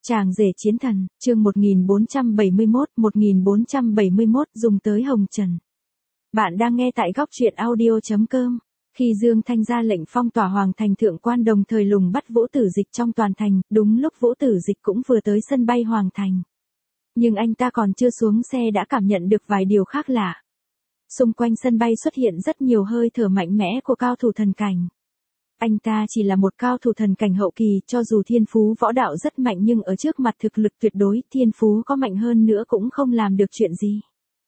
Chàng rể chiến thần, chương 1471 dùng tới hồng trần. Bạn đang nghe tại góc truyện audio.com. Khi Dương Thanh ra lệnh phong tỏa Hoàng thành Thượng Quan đồng thời lùng bắt Vũ Tử Dịch trong toàn thành, đúng lúc Vũ Tử Dịch cũng vừa tới sân bay Hoàng thành. Nhưng anh ta còn chưa xuống xe đã cảm nhận được vài điều khác lạ. Xung quanh sân bay xuất hiện rất nhiều hơi thở mạnh mẽ của cao thủ thần cảnh. Anh ta chỉ là một cao thủ thần cảnh hậu kỳ, cho dù thiên phú võ đạo rất mạnh nhưng ở trước mặt thực lực tuyệt đối, thiên phú có mạnh hơn nữa cũng không làm được chuyện gì.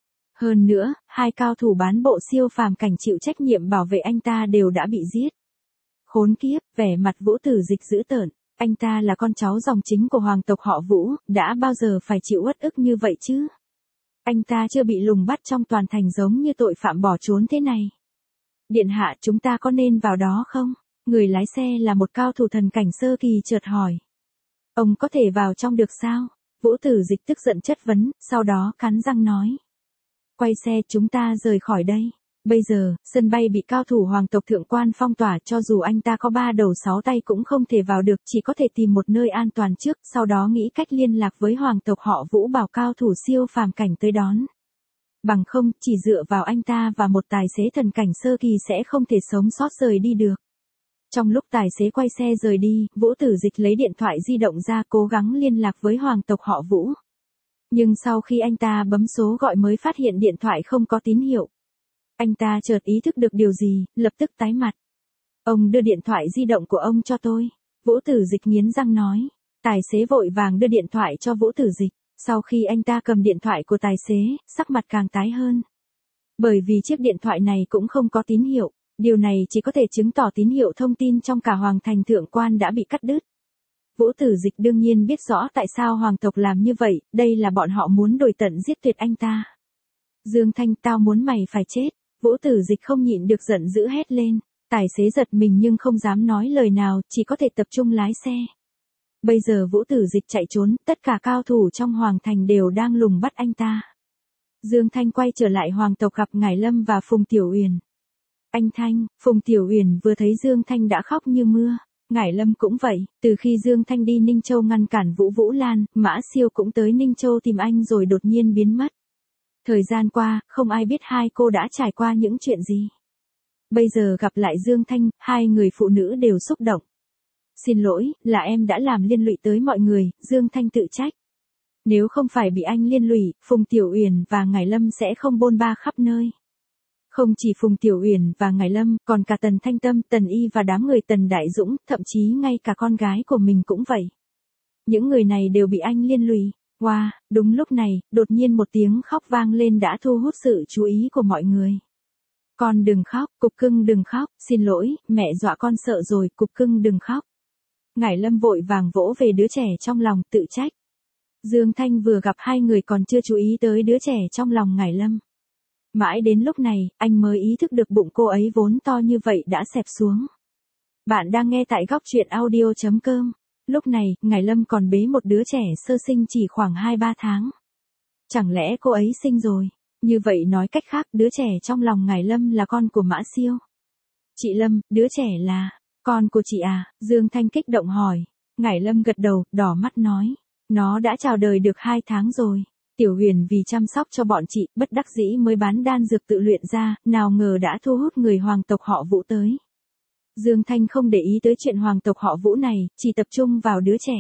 Hơn nữa, hai cao thủ bán bộ siêu phàm cảnh chịu trách nhiệm bảo vệ anh ta đều đã bị giết. Khốn kiếp, vẻ mặt Vũ Tử Dịch dữ tợn, anh ta là con cháu dòng chính của hoàng tộc họ Vũ, đã bao giờ phải chịu uất ức như vậy chứ? Anh ta chưa bị lùng bắt trong toàn thành giống như tội phạm bỏ trốn thế này. Điện hạ, chúng ta có nên vào đó không? Người lái xe là một cao thủ thần cảnh sơ kỳ chợt hỏi. Ông có thể vào trong được sao? Vũ Tử Dịch tức giận chất vấn, sau đó cắn răng nói. Quay xe, chúng ta rời khỏi đây. Bây giờ, sân bay bị cao thủ hoàng tộc Thượng Quan phong tỏa, cho dù anh ta có 3 đầu 6 tay cũng không thể vào được, chỉ có thể tìm một nơi an toàn trước, sau đó nghĩ cách liên lạc với hoàng tộc họ Vũ bảo cao thủ siêu phàm cảnh tới đón. Bằng không, chỉ dựa vào anh ta và một tài xế thần cảnh sơ kỳ sẽ không thể sống sót rời đi được. Trong lúc tài xế quay xe rời đi, Vũ Tử Dịch lấy điện thoại di động ra cố gắng liên lạc với hoàng tộc họ Vũ. Nhưng sau khi anh ta bấm số gọi mới phát hiện điện thoại không có tín hiệu. Anh ta chợt ý thức được điều gì, lập tức tái mặt. Ông đưa điện thoại di động của ông cho tôi. Vũ Tử Dịch nghiến răng nói. Tài xế vội vàng đưa điện thoại cho Vũ Tử Dịch. Sau khi anh ta cầm điện thoại của tài xế, sắc mặt càng tái hơn. Bởi vì chiếc điện thoại này cũng không có tín hiệu. Điều này chỉ có thể chứng tỏ tín hiệu thông tin trong cả Hoàng thành Thượng Quan đã bị cắt đứt. Vũ Tử Dịch đương nhiên biết rõ tại sao hoàng tộc làm như vậy, đây là bọn họ muốn đuổi tận giết tuyệt anh ta. Dương Thanh, tao muốn mày phải chết. Vũ Tử Dịch không nhịn được giận dữ hét lên. Tài xế giật mình nhưng không dám nói lời nào, chỉ có thể tập trung lái xe. Bây giờ Vũ Tử Dịch chạy trốn, tất cả cao thủ trong Hoàng thành đều đang lùng bắt anh ta. Dương Thanh quay trở lại hoàng tộc gặp Ngải Lâm và Phùng Tiểu Uyển. Anh Thanh, Phùng Tiểu Uyển vừa thấy Dương Thanh đã khóc như mưa. Ngải Lâm cũng vậy, từ khi Dương Thanh đi Ninh Châu ngăn cản Vũ Lan, Mã Siêu cũng tới Ninh Châu tìm anh rồi đột nhiên biến mất. Thời gian qua, không ai biết hai cô đã trải qua những chuyện gì. Bây giờ gặp lại Dương Thanh, hai người phụ nữ đều xúc động. Xin lỗi, là em đã làm liên lụy tới mọi người, Dương Thanh tự trách. Nếu không phải bị anh liên lụy, Phùng Tiểu Uyển và Ngải Lâm sẽ không bôn ba khắp nơi. Không chỉ Phùng Tiểu Uyển và Ngải Lâm, còn cả Tần Thanh Tâm, Tần Y và đám người Tần Đại Dũng, thậm chí ngay cả con gái của mình cũng vậy. Những người này đều bị anh liên lụy. Wow, đúng lúc này, đột nhiên một tiếng khóc vang lên đã thu hút sự chú ý của mọi người. Con đừng khóc, Cục Cưng đừng khóc, xin lỗi, mẹ dọa con sợ rồi, Cục Cưng đừng khóc. Ngải Lâm vội vàng vỗ về đứa trẻ trong lòng, tự trách. Dương Thanh vừa gặp hai người còn chưa chú ý tới đứa trẻ trong lòng Ngải Lâm. Mãi đến lúc này, anh mới ý thức được bụng cô ấy vốn to như vậy đã xẹp xuống. Bạn đang nghe tại góc truyện audio.com. Lúc này, Ngải Lâm còn bế một đứa trẻ sơ sinh chỉ khoảng 2-3 tháng. Chẳng lẽ cô ấy sinh rồi? Như vậy nói cách khác, đứa trẻ trong lòng Ngải Lâm là con của Mã Siêu. Chị Lâm, đứa trẻ là con của chị à? Dương Thanh kích động hỏi. Ngải Lâm gật đầu, đỏ mắt nói. Nó đã chào đời được 2 tháng rồi. Tiểu Huyền vì chăm sóc cho bọn chị, bất đắc dĩ mới bán đan dược tự luyện ra, nào ngờ đã thu hút người hoàng tộc họ Vũ tới. Dương Thanh không để ý tới chuyện hoàng tộc họ Vũ này, chỉ tập trung vào đứa trẻ.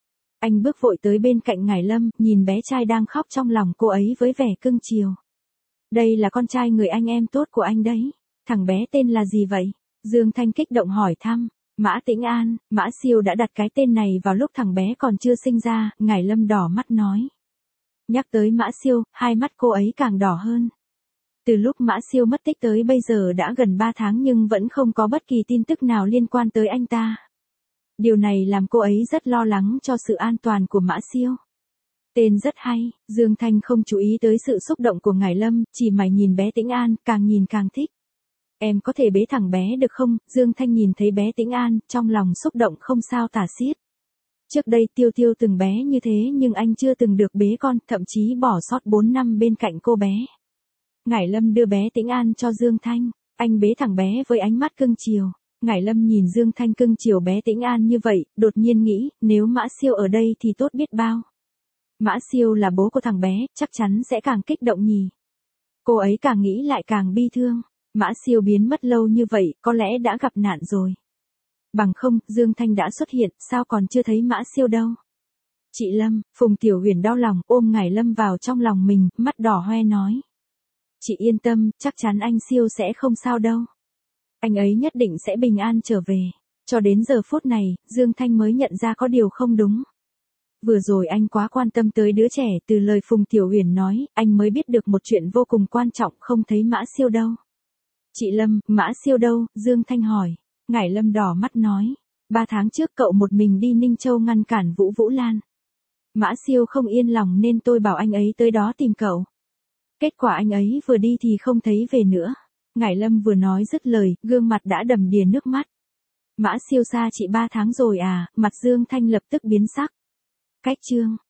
Anh bước vội tới bên cạnh Ngải Lâm, nhìn bé trai đang khóc trong lòng cô ấy với vẻ cưng chiều. Đây là con trai người anh em tốt của anh đấy. Thằng bé tên là gì vậy? Dương Thanh kích động hỏi thăm. Mã Tĩnh An, Mã Siêu đã đặt cái tên này vào lúc thằng bé còn chưa sinh ra, Ngải Lâm đỏ mắt nói. Nhắc tới Mã Siêu, hai mắt cô ấy càng đỏ hơn. Từ lúc Mã Siêu mất tích tới bây giờ đã gần 3 tháng nhưng vẫn không có bất kỳ tin tức nào liên quan tới anh ta. Điều này làm cô ấy rất lo lắng cho sự an toàn của Mã Siêu. Tên rất hay, Dương Thanh không chú ý tới sự xúc động của Ngải Lâm, chỉ mải nhìn bé Tĩnh An, càng nhìn càng thích. Em có thể bế thằng bé được không? Dương Thanh nhìn thấy bé Tĩnh An, trong lòng xúc động không sao tả xiết. Trước đây Tiêu Tiêu từng bé như thế nhưng anh chưa từng được bế con, thậm chí bỏ sót 4 năm bên cạnh cô bé. Ngải Lâm đưa bé Tĩnh An cho Dương Thanh, anh bế thằng bé với ánh mắt cưng chiều. Ngải Lâm nhìn Dương Thanh cưng chiều bé Tĩnh An như vậy, đột nhiên nghĩ, nếu Mã Siêu ở đây thì tốt biết bao. Mã Siêu là bố của thằng bé, chắc chắn sẽ càng kích động nhỉ. Cô ấy càng nghĩ lại càng bi thương. Mã Siêu biến mất lâu như vậy, có lẽ đã gặp nạn rồi. Bằng không, Dương Thanh đã xuất hiện, sao còn chưa thấy Mã Siêu đâu. Chị Lâm, Phùng Tiểu Huyền đau lòng ôm Ngải Lâm vào trong lòng mình, mắt đỏ hoe nói. Chị yên tâm, chắc chắn anh Siêu sẽ không sao đâu. Anh ấy nhất định sẽ bình an trở về. Cho đến giờ phút này, Dương Thanh mới nhận ra có điều không đúng. Vừa rồi anh quá quan tâm tới đứa trẻ, từ lời Phùng Tiểu Huyền nói, anh mới biết được một chuyện vô cùng quan trọng, không thấy Mã Siêu đâu. Chị Lâm, Mã Siêu đâu? Dương Thanh hỏi. Ngải Lâm đỏ mắt nói. 3 tháng trước cậu một mình đi Ninh Châu ngăn cản Vũ Vũ Lan. Mã Siêu không yên lòng nên tôi bảo anh ấy tới đó tìm cậu. Kết quả anh ấy vừa đi thì không thấy về nữa. Ngải Lâm vừa nói dứt lời, gương mặt đã đầm đìa nước mắt. Mã Siêu xa chị 3 tháng rồi à? Mặt Dương Thanh lập tức biến sắc. Cách chương